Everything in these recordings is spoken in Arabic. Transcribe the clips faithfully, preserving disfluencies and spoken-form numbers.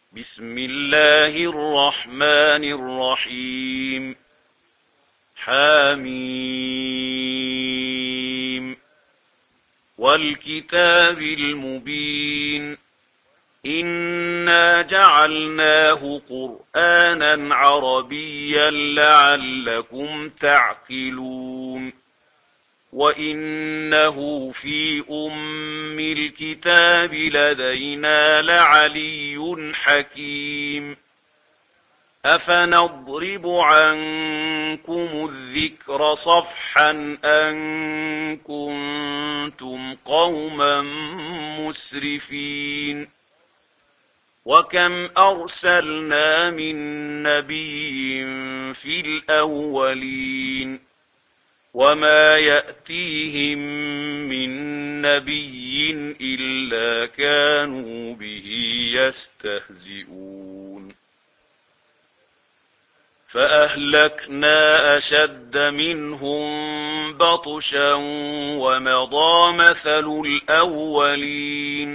بسم الله الرحمن الرحيم حميم والكتاب المبين إنا جعلناه قرآنا عربيا لعلكم تعقلون وإنه في أم الكتاب لدينا لعلي حكيم أفنضرب عنكم الذكر صفحا أن كنتم قوما مسرفين وكم أرسلنا من نبي في الأولين وما يأتيهم من نبي إلا كانوا به يستهزئون فأهلكنا أشد منهم بطشا ومضى مثل الأولين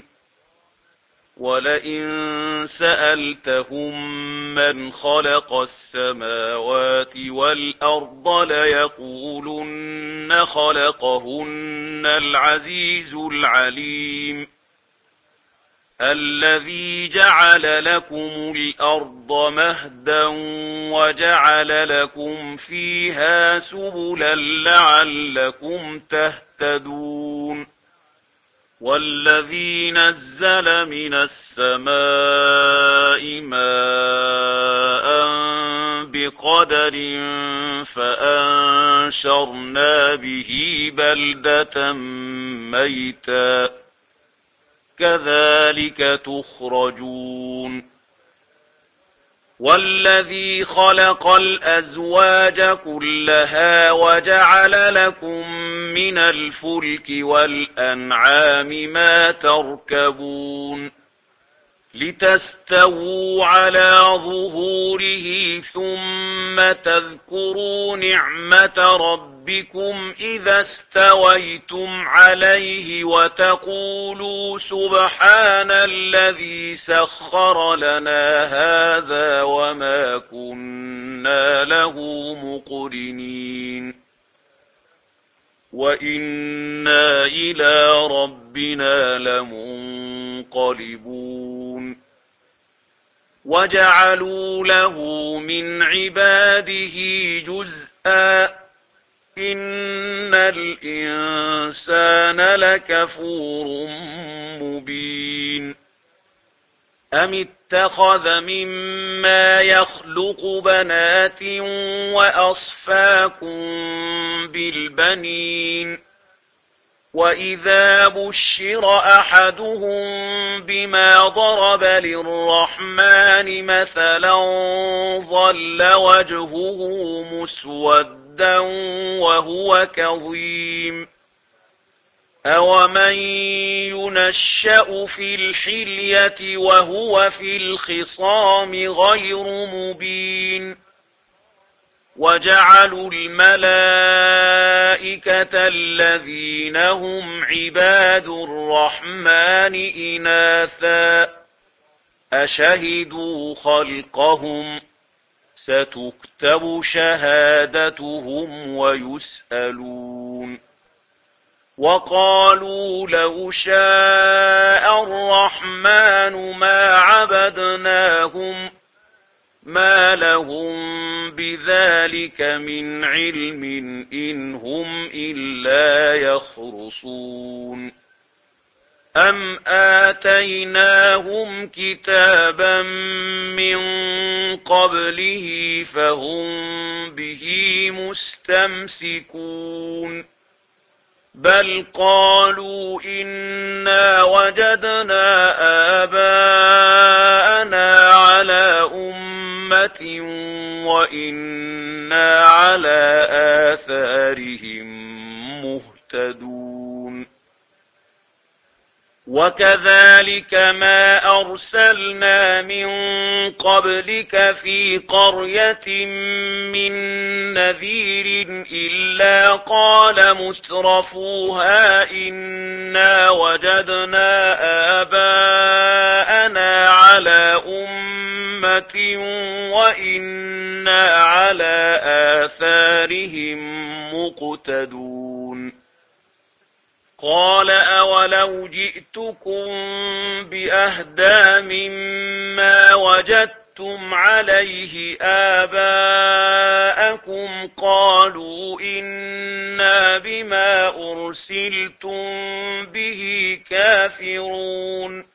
ولئن سألتهم من خلق السماوات والأرض ليقولن خلقهن العزيز العليم الذي جعل لكم الأرض مهدا وجعل لكم فيها سبلا لعلكم تهتدون والذي نزل من السماء ماء بقدر فأنشرنا به بلدة ميتا كذلك تخرجون والذي خلق الأزواج كلها وجعل لكم من الفلك والأنعام ما تركبون لتستووا على ظهوره ثم تذكروا نعمة ربكم إذا استويتم عليه وتقولوا سبحان الذي سخر لنا هذا وما كنا له مقرنين وإنا إلى ربنا لمنقلبون وجعلوا له من عباده جزءا إن الإنسان لكفور مبين أم اتخذ مما يخلق بنات وأصفاكم بالبنين وإذا بشر أحدهم بما ضرب للرحمن مثلا ظل وجهه مسودا وهو كظيم أومن ينشأ في الحلية وهو في الخصام غير مبين وجعلوا الملائكة الذين هم عباد الرحمن إناثا أشهدوا خلقهم ستكتب شهادتهم ويسألون وقالوا لو شاء الرحمن ما عبدناهم ما لهم بذلك من علم إن هم إلا يخرصون أم آتيناهم كتابا من قبله فهم به مستمسكون بل قالوا إنا وجدنا آباءنا على أمة وإنا على آثارهم مهتدون وكذلك ما أرسلنا من قبلك في قرية من نذير إلا قال مترفوها إنا وجدنا آباءنا على أمة أمة وإنا على آثارهم مقتدون قال أولو جئتكم بأهدى مما وجدتم عليه آباءكم قالوا إنا بما أرسلتم به كافرون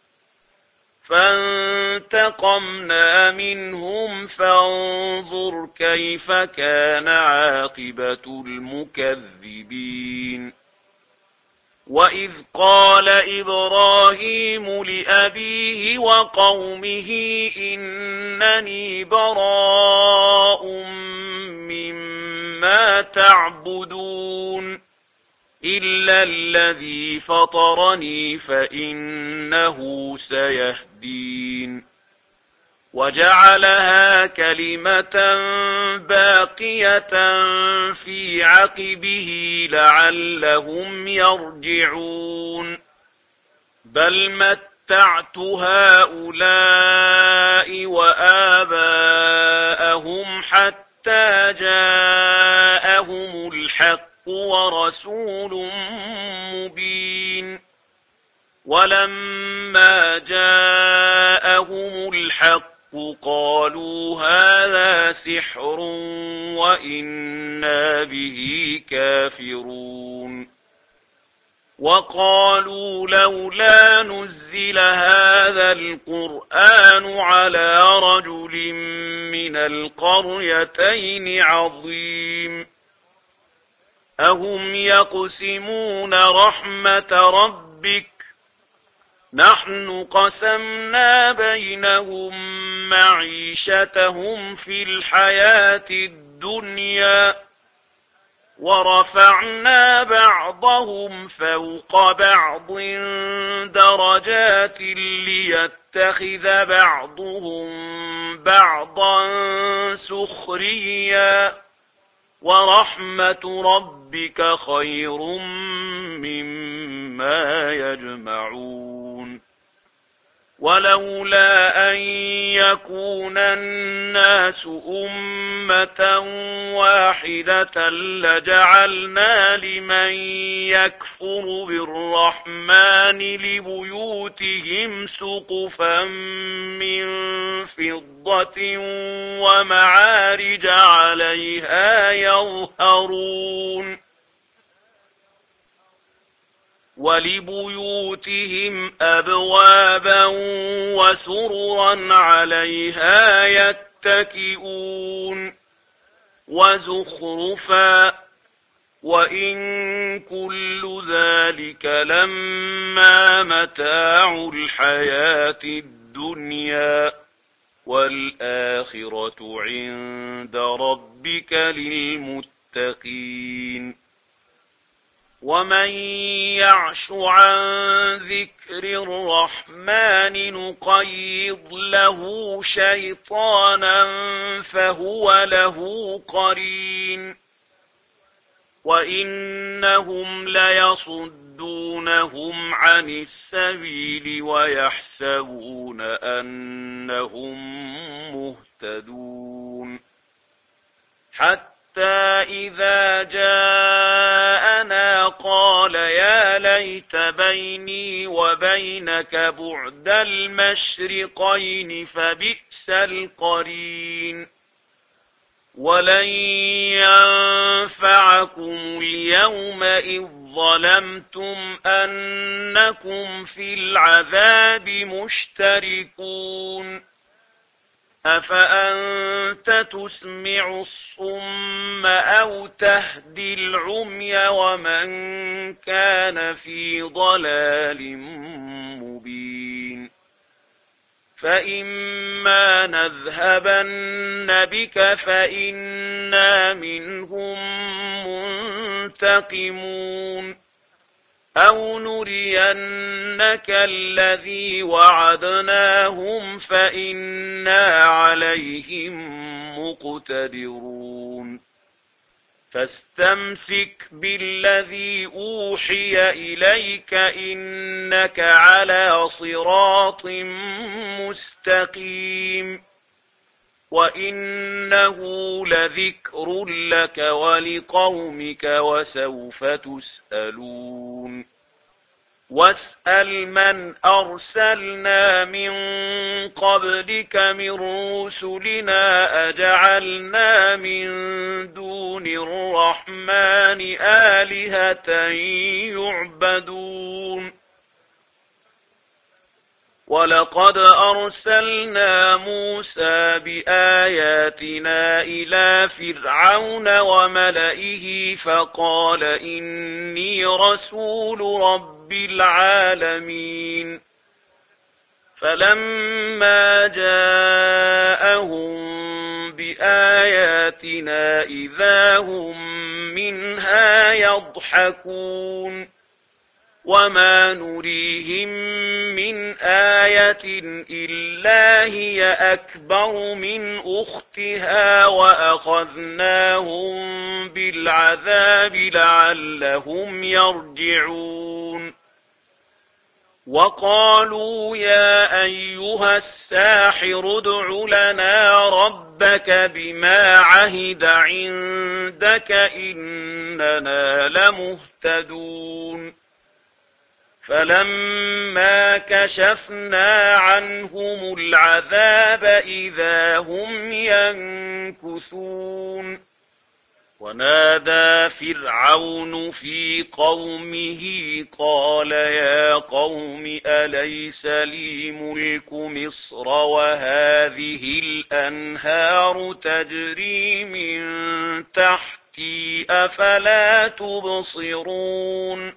فانتقمنا منهم فانظر كيف كان عاقبة المكذبين وإذ قال إبراهيم لأبيه وقومه إنني براء مما تعبدون إلا الذي فطرني فإنه سيهدين وجعلها كلمة باقية في عقبه لعلهم يرجعون بل متعت هؤلاء وآباءهم حتى جاءهم الحق ورسول مبين ولما جاءهم الحق قالوا هذا سحر وإنا به كافرون وقالوا لولا نزل هذا القرآن على رجل من القريتين عظيم أهم يقسمون رحمة ربك نحن قسمنا بينهم معيشتهم في الحياة الدنيا ورفعنا بعضهم فوق بعض درجات ليتخذ بعضهم بعضا سخريا ورحمة ربك خير مما يجمعون ولولا أن يكون الناس أمة واحدة لجعلنا لمن يكفر بالرحمن لبيوتهم سقفا من فضة ومعارج عليها يظهرون ولبيوتهم أبوابا وسررا عليها يتكئون وزخرفا وإن كل ذلك لما متاع الحياة الدنيا والآخرة عند ربك للمتقين ومن يعش عن ذكر الرحمن نقيض له شيطانا فهو له قرين وإنهم ليصدونهم عن السبيل ويحسبون أنهم مهتدون حتى إذا جاءنا قال يا ليت بيني وبينك بعد المشرقين فبئس القرين ولن ينفعكم اليوم إذ ظلمتم أنكم في العذاب مشتركون أفأنت تسمع الصم أو تهدي العمي ومن كان في ضلال مبين فإما نذهبن بك فإنا منهم منتقمون أو نرينك الذي وعدناهم فإنا عليهم مقتدرون فاستمسك بالذي أوحي إليك إنك على صراط مستقيم وإنه لذكر لك ولقومك وسوف تسألون واسأل من أرسلنا من قبلك من رسلنا أجعلنا من دون الرحمن آلهة يعبدون ولقد أرسلنا موسى بآياتنا إلى فرعون وملئه فقال إني رسول رب العالمين فلما جاءهم بآياتنا إذا هم منها يضحكون وما نريهم من آية إلا هي أكبر من أختها وأخذناهم بالعذاب لعلهم يرجعون وقالوا يا أيها الساحر ادع لنا ربك بما عهد عندك إننا لمهتدون فلما كشفنا عنهم العذاب إذا هم ينكثون ونادى فرعون في قومه قال يا قوم أليس لي ملك مصر وهذه الأنهار تجري من تحتي أفلا تبصرون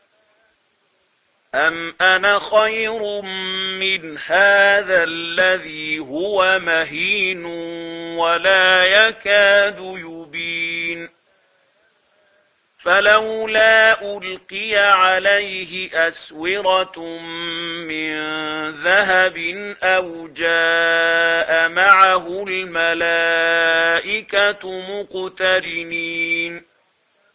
أم أنا خير من هذا الذي هو مهين ولا يكاد يبين فلولا ألقي عليه أسورة من ذهب أو جاء معه الملائكة مقترنين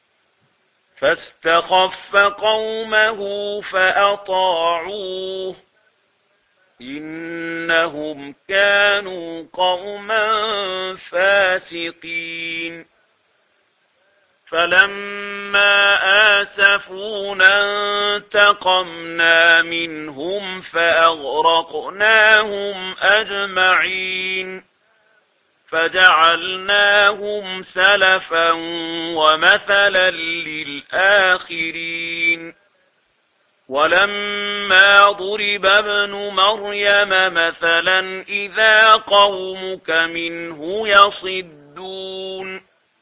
فاستخف قومه فأطاعوه إنهم كانوا قوما فاسقين فلما آسفونا انتقمنا منهم فأغرقناهم أجمعين فجعلناهم سلفا ومثلا للآخرين ولما ضرب ابن مريم مثلا إذا قومك منه يصدون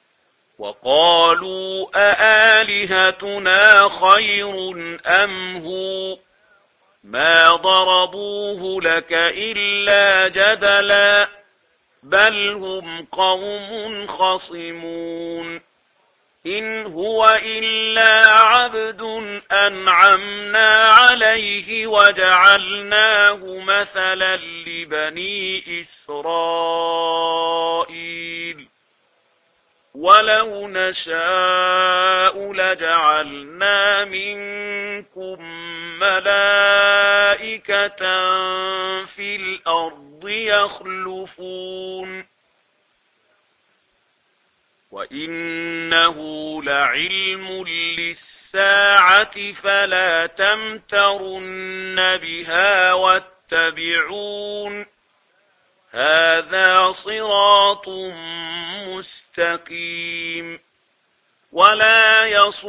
وقالوا أآلهتنا خير أم هو ما ضربوه لك إلا جدلا بل هم قوم خصمون إن هو إلا عبد أنعمنا عليه وجعلناه مثلا لبني إسرائيل ولو نشاء لجعلنا منكم ملائكة في الأرض يخلفون وإنه لعلم للساعة فلا تمترن بها واتبعون هذا صراط مستقيم ولا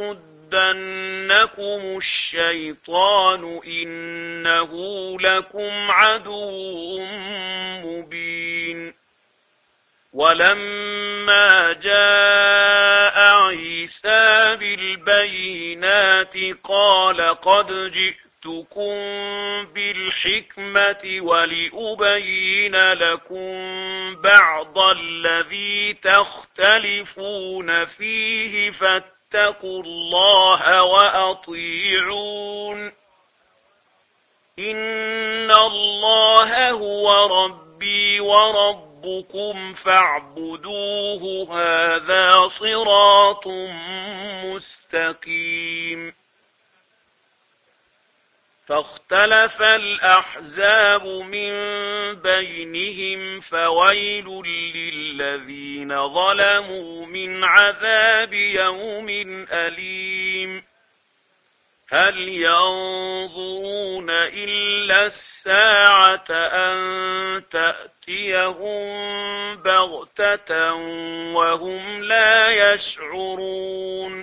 يصدنكم الشيطان إنه لكم عدو مبين ولما جاء عيسى بالبينات قال قد جئتكم بالحكمة ولأبين لكم بعض الذي تختلفون فيه فاتقوا الله وأطيعون إن الله هو ربي وربكم ربكم فاعبدوه هذا صراط مستقيم فاختلف الأحزاب من بينهم فويل للذين ظلموا من عذاب يوم أليم هل ينظرون إلا الساعة أن تأتيهم بغتة وهم لا يشعرون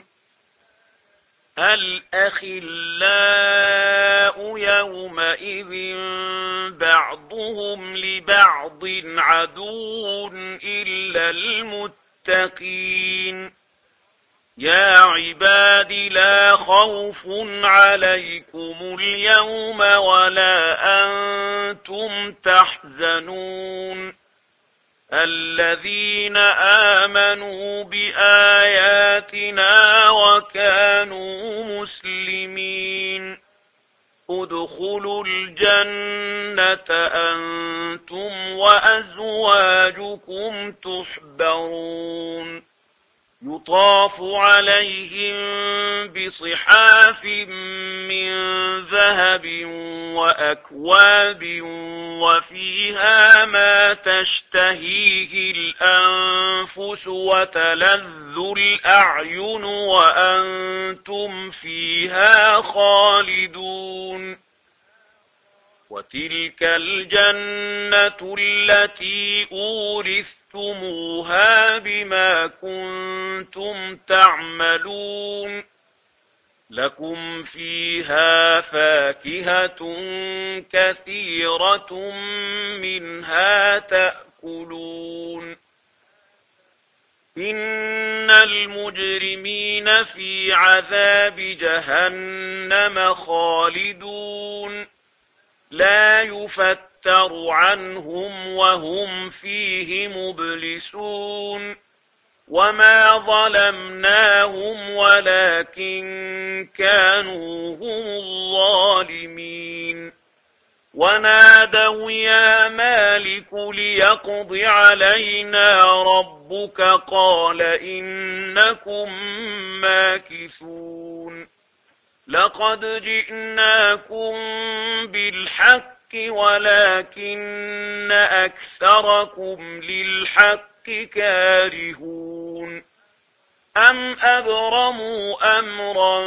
الأخلاء يومئذ بعضهم لبعض عدو إلا المتقين يا عباد لا خوف عليكم اليوم ولا أنتم تحزنون الذين آمنوا بآياتنا وكانوا مسلمين ادخلوا الجنة أنتم وأزواجكم تحبرون يطاف عليهم بصحاف من ذهب وأكواب وفيها ما تشتهيه الأنفس وتلذ الأعين وأنتم فيها خالدون وتلك الجنة التي أورثتموها بما كنتم تعملون لكم فيها فاكهة كثيرة منها تأكلون إن المجرمين في عذاب جهنم خالدون لا يفتر عنهم وهم فيه مبلسون وما ظلمناهم ولكن كانوا هم الظالمين ونادوا يا مالك ليقض علينا ربك قال إنكم ماكثون لقد جئناكم بالحق ولكن أكثركم للحق كارهون أم أبرموا أمرا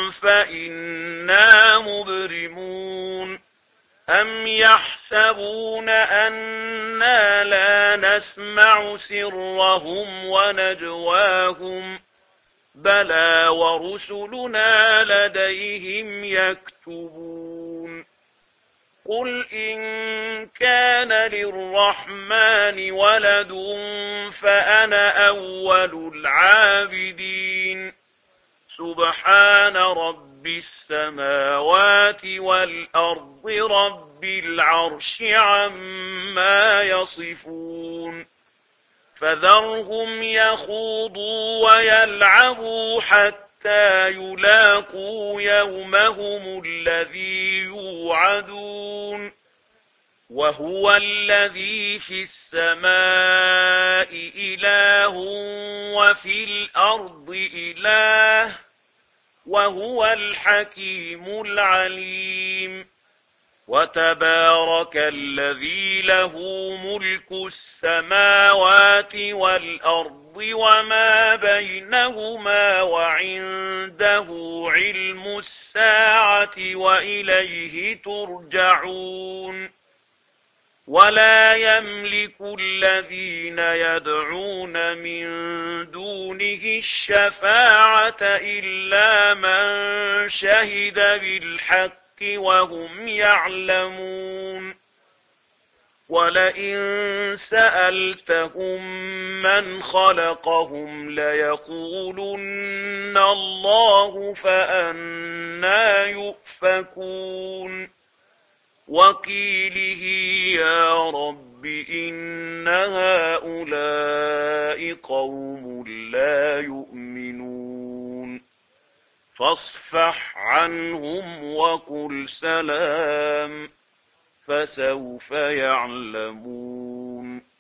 فإنا مبرمون أم يحسبون أنا لا نسمع سرهم ونجواهم بلى ورسلنا لديهم يكتبون قل إن كان للرحمن ولد فأنا أول العابدين سبحان رب السماوات والأرض رب العرش عما يصفون فذرهم يخوضوا ويلعبوا حتى يلاقوا يومهم الذي يوعدون وهو الذي في السماء إله وفي الأرض إله وهو الحكيم العليم وتبارك الذي له ملك السماوات والأرض وما بينهما وعنده علم الساعة وإليه ترجعون ولا يملك الذين يدعون من دونه الشفاعة إلا من شهد بالحق وهم يعلمون ولئن سألتهم من خلقهم ليقولن الله فأنى يؤفكون وقيله يا رب إن هؤلاء قوم لا يؤمنون فاصفح عنهم وقل سلام فسوف يعلمون